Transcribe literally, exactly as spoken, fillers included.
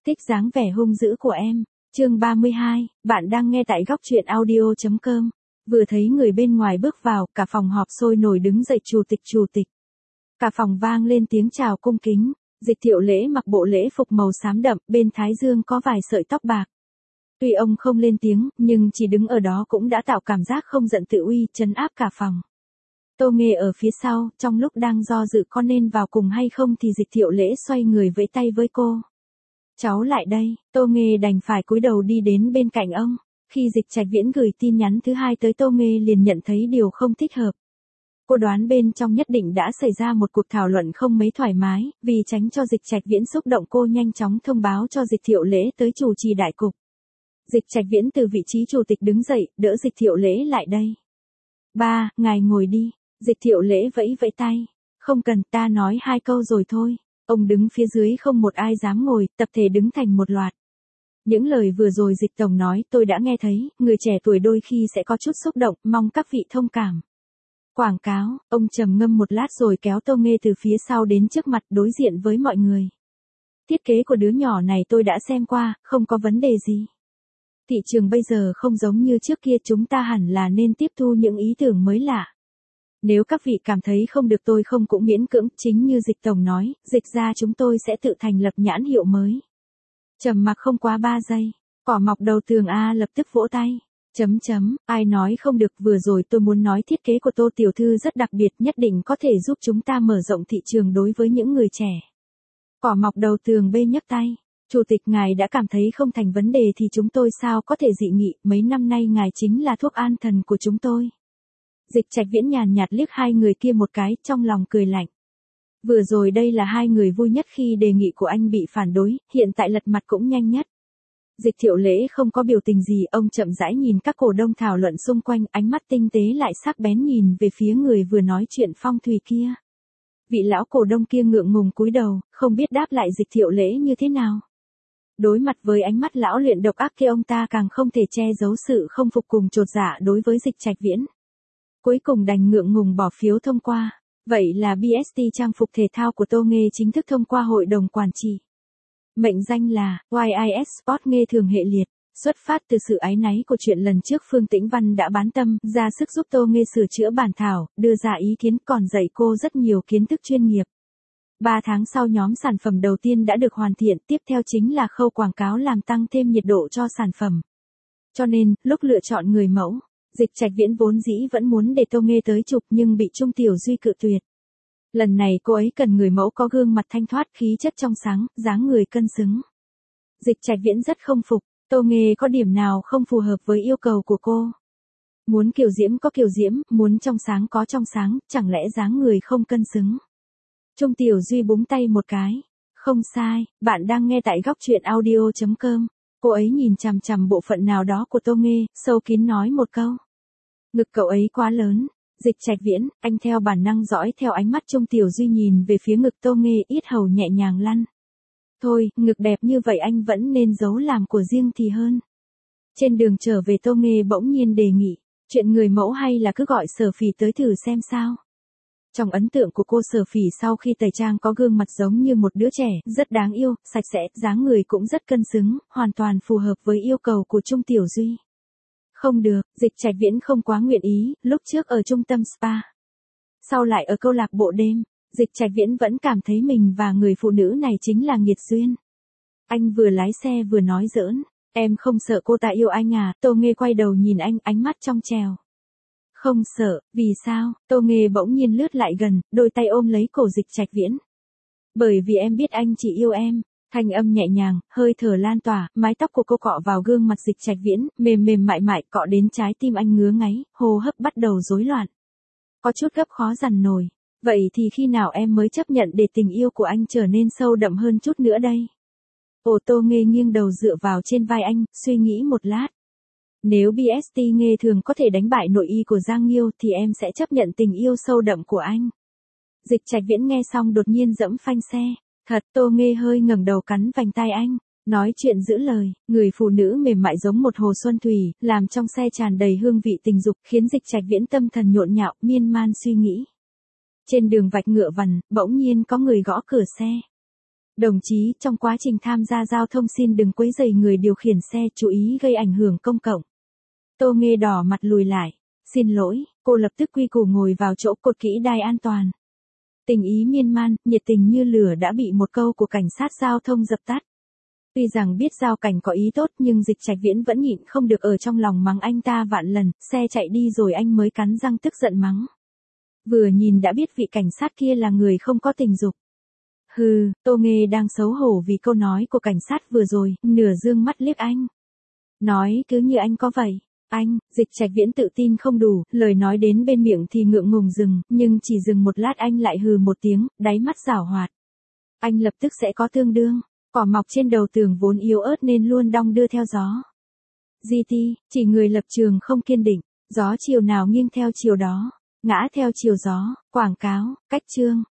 Thích dáng vẻ hung dữ của em. Chương ba mươi hai, bạn đang nghe tại góc truyện audio chấm com. Vừa thấy người bên ngoài bước vào, cả phòng họp sôi nổi đứng dậy chủ tịch chủ tịch. Cả phòng vang lên tiếng chào cung kính. Dịch Thiệu Lễ mặc bộ lễ phục màu xám đậm, bên thái dương có vài sợi tóc bạc. Tuy ông không lên tiếng, nhưng chỉ đứng ở đó cũng đã tạo cảm giác không giận tự uy, trấn áp cả phòng. Tô Nghê ở phía sau, trong lúc đang do dự có nên vào cùng hay không thì Dịch Thiệu Lễ xoay người vẫy tay với cô. Cháu lại đây. Tô Nghê đành phải cúi đầu đi đến bên cạnh ông. Khi Dịch Trạch Viễn gửi tin nhắn thứ hai tới Tô Nghê liền nhận thấy điều không thích hợp. Cô đoán bên trong nhất định đã xảy ra một cuộc thảo luận không mấy thoải mái, vì tránh cho Dịch Trạch Viễn xúc động cô nhanh chóng thông báo cho Dịch Thiệu Lễ tới chủ trì đại cục. Dịch Trạch Viễn từ vị trí chủ tịch đứng dậy, đỡ Dịch Thiệu Lễ lại đây. Ba, ngài ngồi đi. Dịch Thiệu Lễ vẫy vẫy tay. Không cần, ta nói hai câu rồi thôi. Ông đứng phía dưới không một ai dám ngồi, tập thể đứng thành một loạt. Những lời vừa rồi Dịch Tổng nói tôi đã nghe thấy, người trẻ tuổi đôi khi sẽ có chút xúc động, mong các vị thông cảm. Quảng cáo, ông trầm ngâm một lát rồi kéo Tô Nghê từ phía sau đến trước mặt đối diện với mọi người. Thiết kế của đứa nhỏ này tôi đã xem qua, không có vấn đề gì. Thị trường bây giờ không giống như trước kia, chúng ta hẳn là nên tiếp thu những ý tưởng mới lạ. Nếu các vị cảm thấy không được tôi không cũng miễn cưỡng, chính như Dịch Tổng nói, Dịch ra chúng tôi sẽ tự thành lập nhãn hiệu mới. Trầm mặc không quá ba giây, cỏ mọc đầu tường A lập tức vỗ tay. Chấm chấm, ai nói không được, vừa rồi tôi muốn nói thiết kế của Tô Tiểu Thư rất đặc biệt, nhất định có thể giúp chúng ta mở rộng thị trường đối với những người trẻ. Cỏ mọc đầu tường B nhấc tay. Chủ tịch ngài đã cảm thấy không thành vấn đề thì chúng tôi sao có thể dị nghị, mấy năm nay ngài chính là thuốc an thần của chúng tôi. Dịch Trạch Viễn nhàn nhạt liếc hai người kia một cái, trong lòng cười lạnh. Vừa rồi đây là hai người vui nhất khi đề nghị của anh bị phản đối, hiện tại lật mặt cũng nhanh nhất. Dịch Thiệu Lễ không có biểu tình gì, ông chậm rãi nhìn các cổ đông thảo luận xung quanh, ánh mắt tinh tế lại sắc bén nhìn về phía người vừa nói chuyện phong thủy kia. Vị lão cổ đông kia ngượng ngùng cúi đầu, không biết đáp lại Dịch Thiệu Lễ như thế nào. Đối mặt với ánh mắt lão luyện độc ác kia, ông ta càng không thể che giấu sự không phục cùng chột dạ đối với Dịch Trạch Viễn. Cuối cùng đành ngượng ngùng bỏ phiếu thông qua. Vậy là bê ét tê trang phục thể thao của Tô Nghê chính thức thông qua hội đồng quản trị. Mệnh danh là i i ét Sport Nghê Thường Hệ Liệt. Xuất phát từ sự áy náy của chuyện lần trước, Phương Tĩnh Văn đã bán tâm, ra sức giúp Tô Nghê sửa chữa bản thảo, đưa ra ý kiến, còn dạy cô rất nhiều kiến thức chuyên nghiệp. Ba tháng sau nhóm sản phẩm đầu tiên đã được hoàn thiện, tiếp theo chính là khâu quảng cáo làm tăng thêm nhiệt độ cho sản phẩm. Cho nên, lúc lựa chọn người mẫu, Dịch Trạch Viễn vốn dĩ vẫn muốn để Tô Nghê tới chụp nhưng bị Trung Tiểu Duy cự tuyệt. Lần này cô ấy cần người mẫu có gương mặt thanh thoát, khí chất trong sáng, dáng người cân xứng. Dịch Trạch Viễn rất không phục, Tô Nghê có điểm nào không phù hợp với yêu cầu của cô. Muốn kiều diễm có kiều diễm, muốn trong sáng có trong sáng, chẳng lẽ dáng người không cân xứng. Trung Tiểu Duy búng tay một cái. Không sai, bạn đang nghe tại góc truyện audio chấm com. Cô ấy nhìn chằm chằm bộ phận nào đó của Tô Nghê, sâu kín nói một câu. Ngực cậu ấy quá lớn. Dịch Trạch Viễn, anh theo bản năng dõi theo ánh mắt Trung Tiểu Duy nhìn về phía ngực Tô Nghê, yết hầu nhẹ nhàng lăn. Thôi, ngực đẹp như vậy anh vẫn nên giấu làm của riêng thì hơn. Trên đường trở về Tô Nghê bỗng nhiên đề nghị, chuyện người mẫu hay là cứ gọi Sở Phỉ tới thử xem sao. Trong ấn tượng của cô, Sở Phỉ sau khi tẩy trang có gương mặt giống như một đứa trẻ, rất đáng yêu, sạch sẽ, dáng người cũng rất cân xứng, hoàn toàn phù hợp với yêu cầu của Trung Tiểu Duy. Không được, Dịch Trạch Viễn không quá nguyện ý, lúc trước ở trung tâm spa. Sau lại ở câu lạc bộ đêm, Dịch Trạch Viễn vẫn cảm thấy mình và người phụ nữ này chính là nghiệt duyên. Anh vừa lái xe vừa nói giỡn, em không sợ cô ta yêu anh à? Tô Nghê quay đầu nhìn anh, ánh mắt trong trèo. Không sợ, vì sao? Tô Nghê bỗng nhiên lướt lại gần, đôi tay ôm lấy cổ Dịch Trạch Viễn. Bởi vì em biết anh chỉ yêu em. Thanh âm nhẹ nhàng, hơi thở lan tỏa, mái tóc của cô cọ vào gương mặt Dịch Trạch Viễn, mềm mềm mại mại, cọ đến trái tim anh ngứa ngáy, hô hấp bắt đầu rối loạn. Có chút gấp khó dằn nổi. Vậy thì khi nào em mới chấp nhận để tình yêu của anh trở nên sâu đậm hơn chút nữa đây? Ồ, Tô Nghê nghiêng đầu dựa vào trên vai anh, suy nghĩ một lát. Nếu bê ét tê Nghê Thường có thể đánh bại nội y của Giang Nghiêu thì em sẽ chấp nhận tình yêu sâu đậm của anh. Dịch Trạch Viễn nghe xong đột nhiên giẫm phanh xe. Thật, Tô Nghê hơi ngẩng đầu cắn vành tai anh. Nói chuyện giữ lời, người phụ nữ mềm mại giống một hồ xuân thủy, làm trong xe tràn đầy hương vị tình dục, khiến Dịch Trạch Viễn tâm thần nhộn nhạo, miên man suy nghĩ. Trên đường vạch ngựa vằn, bỗng nhiên có người gõ cửa xe. Đồng chí, trong quá trình tham gia giao thông xin đừng quấy rầy người điều khiển xe, chú ý gây ảnh hưởng công cộng. Tô Nghê đỏ mặt lùi lại. Xin lỗi, cô lập tức quy củ ngồi vào chỗ cột kỹ đai an toàn. Tình ý miên man, nhiệt tình như lửa đã bị một câu của cảnh sát giao thông dập tắt. Tuy rằng biết giao cảnh có ý tốt nhưng Dịch Trạch Viễn vẫn nhịn không được ở trong lòng mắng anh ta vạn lần, xe chạy đi rồi anh mới cắn răng tức giận mắng. Vừa nhìn đã biết vị cảnh sát kia là người không có tình dục. Hừ, Tô Nghê đang xấu hổ vì câu nói của cảnh sát vừa rồi, nửa dương mắt liếc anh. Nói cứ như anh có vậy. Anh, Dịch Trạch Viễn tự tin không đủ, lời nói đến bên miệng thì ngượng ngùng dừng, nhưng chỉ dừng một lát anh lại hừ một tiếng, đáy mắt giảo hoạt. Anh lập tức sẽ có tương đương, cỏ mọc trên đầu tường vốn yếu ớt nên luôn đong đưa theo gió. giê tê, chỉ người lập trường không kiên định, gió chiều nào nghiêng theo chiều đó, ngã theo chiều gió, quảng cáo, cách chương.